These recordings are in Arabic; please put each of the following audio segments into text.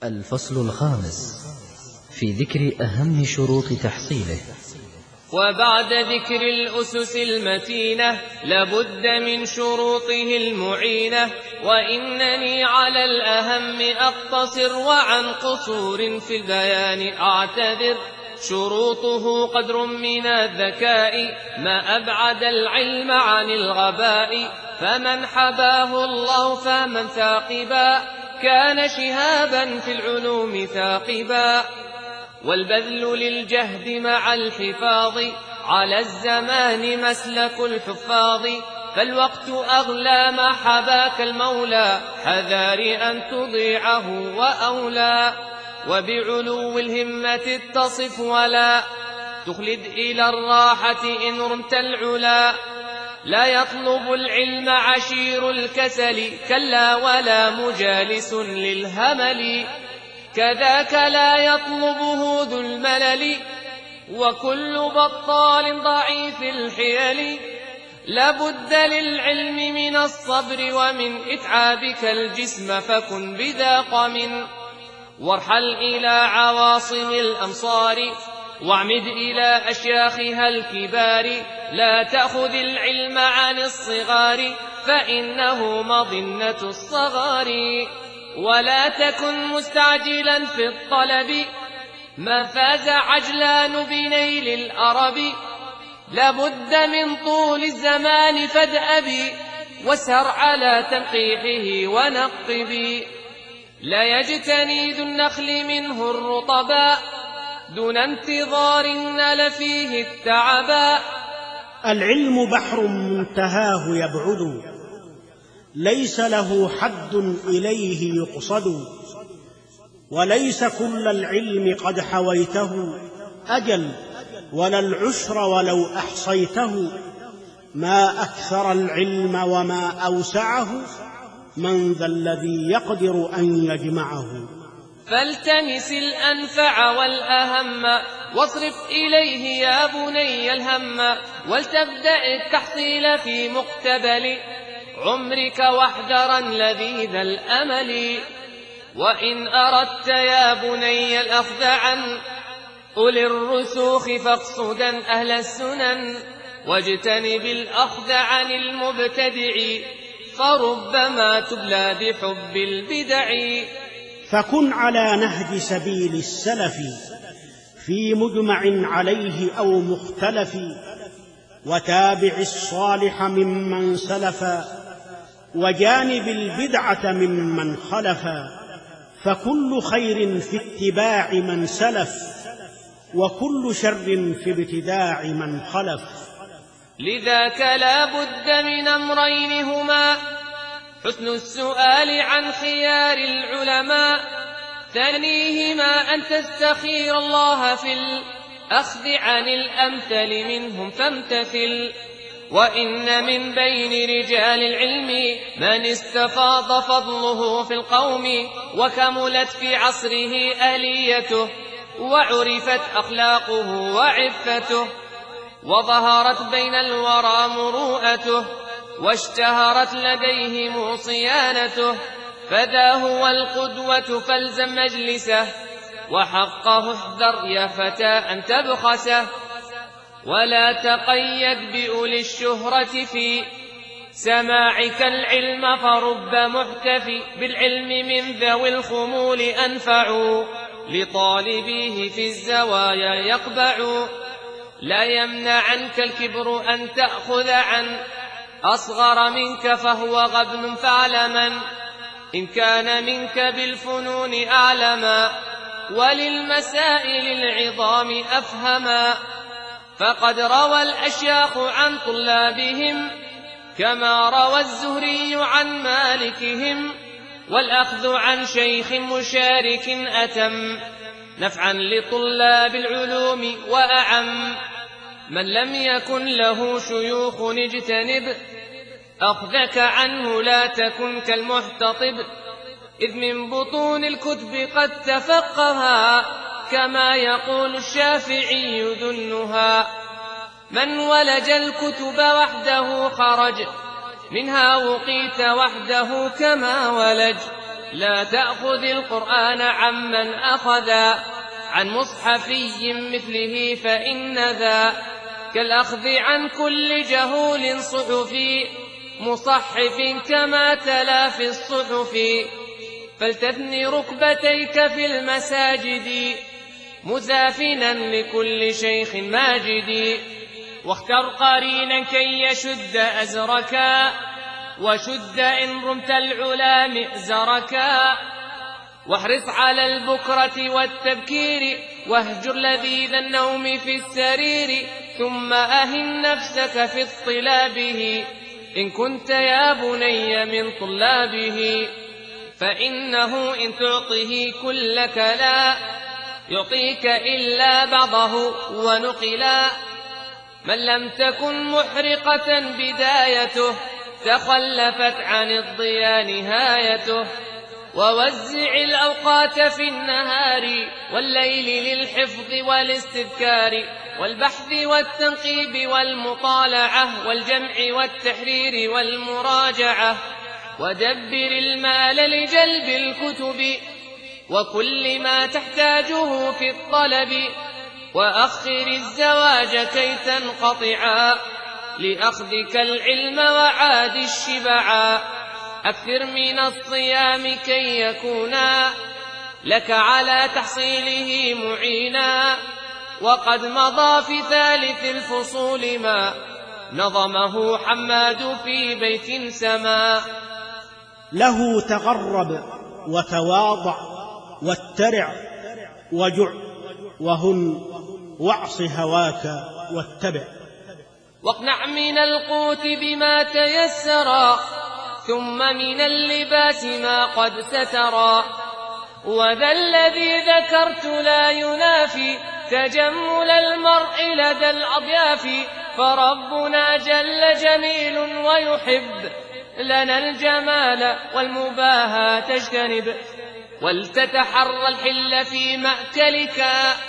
الفصل الخامس في ذكر أهم شروط تحصيله. وبعد ذكر الأسس المتينة لابد من شروطه المعينة، وإنني على الأهم أقتصر وعن قصور في البيان أعتذر. شروطه قدر من الذكاء ما أبعد العلم عن الغباء، فمن حباه الله فمن ثاقبا كان شهابا في العلوم ثاقبا. والبذل للجهد مع الحفاظ على الزمان مسلك الحفاظ، فالوقت أغلى ما حباك المولى حذار أن تضيعه وأولى. وبعلو الهمة اتصف ولا تخلد إلى الراحة إن رمت العلا. لا يطلب العلم عشير الكسل كلا ولا مجالس للهمل، كذاك لا يطلبه ذو الملل وكل بطال ضعيف الحيل. لابد للعلم من الصبر ومن إتعابك الجسم فكن بذا قم. وارحل إلى عواصم الأمصار واعمد إلى أشياخها الكبار، لا تأخذ العلم عن الصغار فإنه مظنة الصغار. ولا تكن مستعجلا في الطلب ما فاز عجلان بنيل الأرب. لابد من طول الزمان فادأب واسهر على تنقيحه ونقب. لا يجتني ذو النخل منه الرطبا دون انتظار نال فيه التعبا. العلم بحر منتهاه يبعد ليس له حد إليه يقصد، وليس كل العلم قد حويته أجل ولا العشر ولو أحصيته. ما أكثر العلم وما أوسعه من ذا الذي يقدر أن يجمعه. فالتمس الأنفع والأهم واصرف إليه يا بني الهم، ولتبدأ التحصيل في مقتبل عمرك واحذرا لذيذ الأمل. وإن أردت يا بني الأخذ عن أولي الرسوخ فاقصدا أهل السنن، واجتنب الأخذ عن المبتدع فربما تبلى بحب البدع. فكن على نهج سبيل السلف في مجمع عليه أو مختلف، وتابع الصالح ممن سلف وجانب البدعة ممن خلف. فكل خير في اتباع من سلف وكل شر في ابتداع من خلف. لذاك لا بد من أمرين هما حسن السؤال عن خيار العلماء، ثانيهما أن تستخير الله في الأخذ عن الأمثل منهم فامتثل. وإن من بين رجال العلم من استفاض فضله في القوم، وكملت في عصره آليته وعرفت أخلاقه وعفته، وظهرت بين الورى مروءته واشتهرت لديهم صيانته. فذا هو القدوة فالزم مجلسه وحقه احذر يا فتى أن تبخسه. ولا تقيد بأولي الشهرة في سماعك العلم فرب محتفي بالعلم من ذوي الخمول أنفع لطالبيه في الزوايا يقبع. لا يمنعنك الكبر أن تأخذ عن أصغر منك فهو غبن فاعلما إن كان منك بالفنون أعلما وللمسائل العظام أفهما. فقد روى الأشياخ عن طلابهم كما روى الزهري عن مالكهم، والأخذ عن شيخ مشارك أتم نفعا لطلاب العلوم وأعم. من لم يكن له شيوخ اجتنب أخذك عنه لا تكن كالمحتطب، إذ من بطون الكتب قد تفقها كما يقول الشافعي ذنها. من ولج الكتب وحده خرج منها وقيت وحده كما ولج، لا تأخذ القرآن عمن أخذا عن مصحفي مثله، فإن ذا كالأخذ عن كل جهول صحفي مصحف كما تلا في الصحف. فلتثني ركبتيك في المساجد مزافنا لكل شيخ ماجد، واختر قرينا كي يشد أزركا، وشد إن رمت العلا مئزركا. واحرص على البكرة والتبكير، واهجر لذيذ النوم في السرير، ثم أهن نفسك في اطلابه إن كنت يا بني من طلابه. فإنه إن تعطه كلك لا يعطيك إلا بعضه ونقلا. من لم تكن محرقة بدايته تخلفت عن الضياء نهايته. ووزع الأوقات في النهار والليل للحفظ والاستذكار والبحث والتنقيب والمطالعة والجمع والتحرير والمراجعة. ودبر المال لجلب الكتب وكل ما تحتاجه في الطلب. وأخر الزواج كي تنقطعا لأخذك العلم وعاد الشبعا. أكثر من الصيام كي يكونا لك على تحصيله معينا. وقد مضى في ثالث الفصول ما نظمه حماد في بيت سما. له تغرب وتواضع واترع وجع وهن واعص هواك واتبع. واقنع من القوت بما تيسرا ثم من اللباس ما قد سترا. وذا الذي ذكرت لا ينافي تجمل المرء لدى الأضياف. فربنا جل جميل ويحب لنا الجمال والمباهى تجتنب. ولتتحرى الحل في مأكلك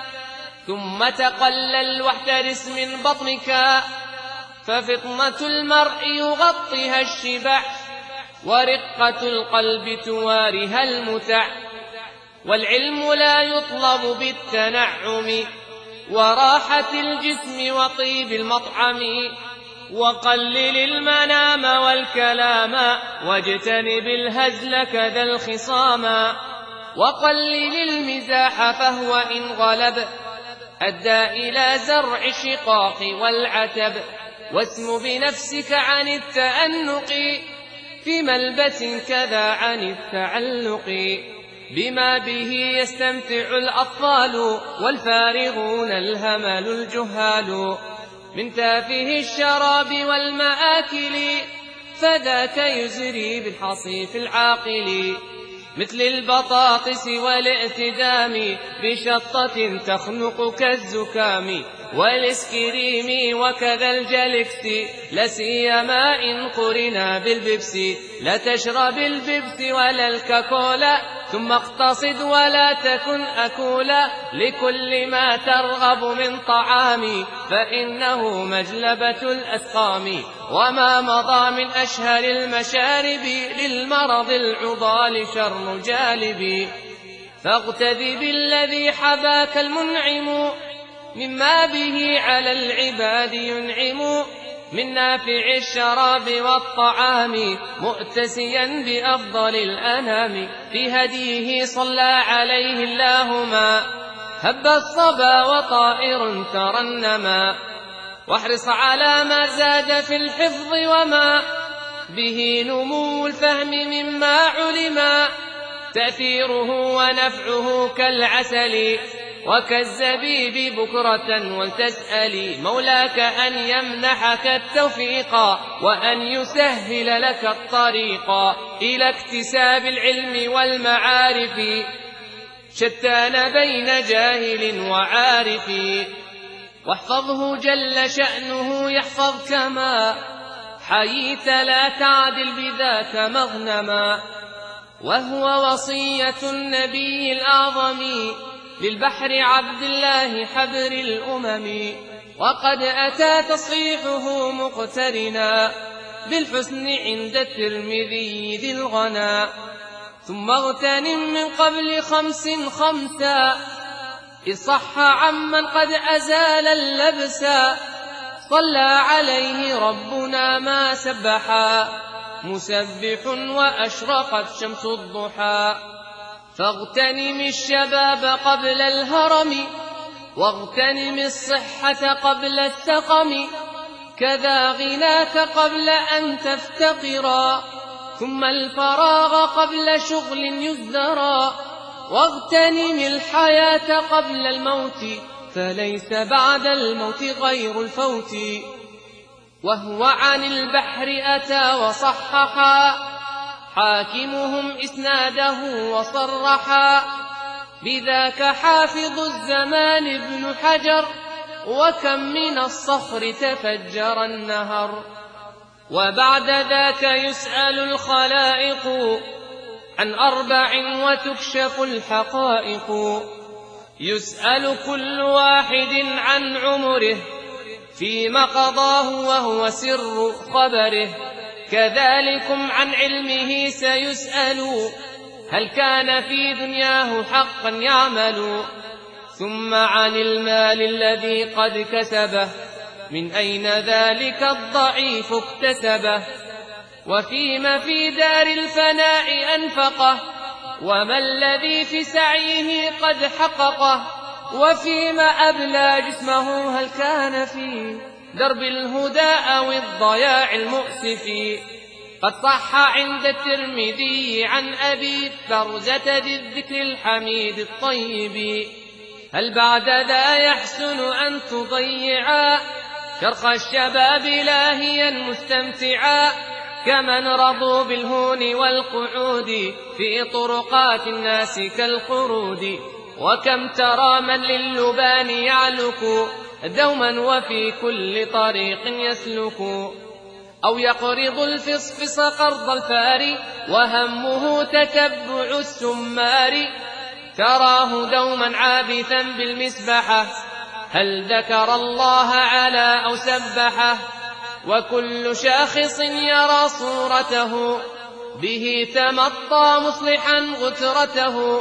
ثم تقلل واحترس من بطنك. ففطنة المرء يغطيها الشبع ورقة القلب توارها المتع. والعلم لا يطلب بالتنعم وراحة الجسم وطيب المطعم. وقلل المنام والكلام واجتنب الهزل كذا الخصام. وقلل المزاح فهو إن غلب أدى إلى زرع الشقاق والعتب. واسم بنفسك عن التأنق في ملبس كذا عن التعلق. بما به يستمتع الأطفال والفارغون الهمل الجهال من تافه الشراب والمآكل. فذاك يزري بالحصيف العاقل مثل البطاطس والاعتدام بشطة تخنق كالزكام. والاسكريم وكذا الجلكس لسيما إن قرنا بالبيبس. لا تشرب البيبس ولا الكاكولا ثم اقتصد ولا تكن أكولا لكل ما ترغب من طعام فإنه مجلبة الأسقام. وما مضى من أشهر المشارب للمرض العضال شر جالب. فاغتذ بالذي حباك المنعم مما به على العباد ينعم من نافع الشراب والطعام مؤتسيا بأفضل الأنام. في هديه صلى عليه الله ما هب الصبا وطائر ترنما. واحرص على ما زاد في الحفظ وما به نمو الفهم مما علما. تأثيره ونفعه كالعسل وكالزبيب بكرة ولتسأل مولاك أن يمنحك التوفيق وأن يسهل لك الطريق إلى اكتساب العلم والمعارف. شتان بين جاهل وعارف واحفظه جل شأنه يحفظك ما حييت لا تعدل بذاك مغنما. وهو وصية النبي الأعظم للبحر عبد الله حبر الأمم. وقد أتى تصحيحه مقترنا بالحسن عند الترمذي ذي الغنى. ثم اغتنم من قبل 5 خمسا، إذ صح عمن قد أزال اللبسا، صلى عليه ربنا ما سبحا، مسبح وأشرقت شمس الضحى. فاغتنم الشباب قبل الهرم، واغتنم الصحة قبل السقم، كذا غناك قبل أن تفتقرا، ثم الفراغ قبل شغل يزدرا، واغتنم الحياة قبل الموت، فليس بعد الموت غير الفوت. وهو عن البحر أتى وصححا، حاكمهم إسناده وصرحا، بذاك حافظ الزمان ابن حجر، وكم من الصخر تفجر النهر. وبعد ذاك يسأل الخلائق عن 4 وتكشف الحقائق، يسأل كل واحد عن عمره فيما قضاه وهو سر خبره، كذلكم عن علمه سيسأل، هل كان في دنياه حقا يعمل. ثم عن المال الذي قد كسبه، من أين ذلك الضعيف اكتسبه، وفيما في دار الفناء أنفقه، وما الذي في سعيه قد حققه، وفيما أبلى جسمه هل كان في درب الهدى أو الضياع المؤسف. قد صح عند الترمذي عن أبي برزة ذي الذكر الحميد الطيب، هل بعد ذا يحسن أن تضيعا شرخ الشباب لاهيا مستمتعا، كمن رضوا بالهون والقعود في طرقات الناس كالقرود. وكم ترى من للبان يعلك دوما وفي كل طريق يسلك، أو يقرض الفصفص قرض الفار وهمه تتبع السمار، تراه دوما عابثا بالمسبحة، هل ذكر الله على أو سبحه. وكل شاخص يرى صورته به تمطى مصلحا غترته،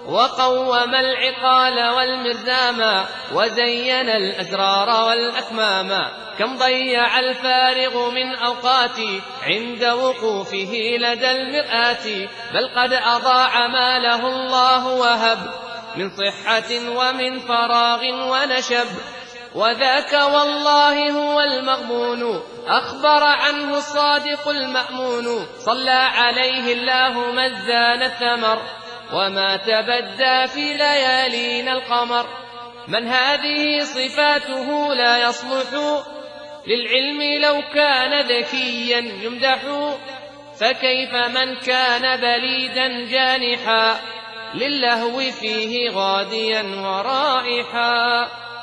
وقوم العقال والمرزاما وزين الأزرار والأكماما، كم ضيع الفارغ من أوقاتي عند وقوفه لدى المرآة، بل قد أضاع ما له الله وهب من صحة ومن فراغ ونشب. وذاك والله هو المغبون، أخبر عنه الصادق المأمون، صلى عليه الله مزان الثمر، وما تبدى في ليالينا القمر. من هذه صفاته لا يصلح للعلم لو كان ذكيا يمدح، فكيف من كان بليدا جانحا للهو فيه غاديا ورائحا.